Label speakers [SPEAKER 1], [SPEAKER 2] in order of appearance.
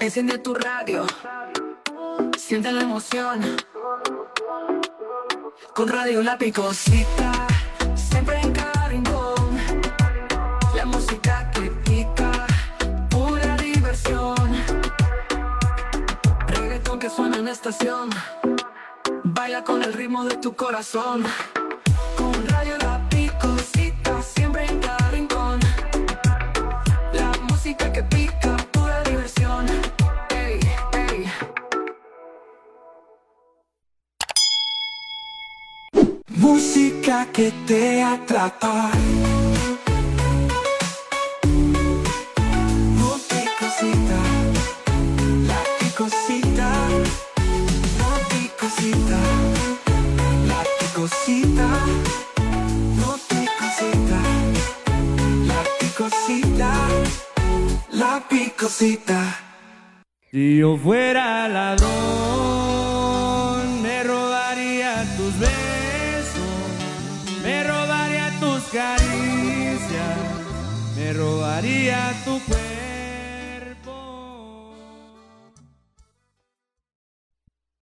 [SPEAKER 1] Enciende tu radio, siente la emoción. Con Radio La Picosita, siempre en cada rincón. La música que pica, pura diversión. Reggaetón que suena en estación, baila con el ritmo de tu corazón. Con Radio La Picosita, siempre en cada rincón. La música que pica, pura diversión. Ey, ey. Música que te atrapa. Oh, picosita, la picosita, la picosita, la picosita, oh, picosita, la picosita, la picosita.
[SPEAKER 2] Si yo fuera ladrón, me robaría tus besos, me robaría tus caricias, me robaría tu cuerpo.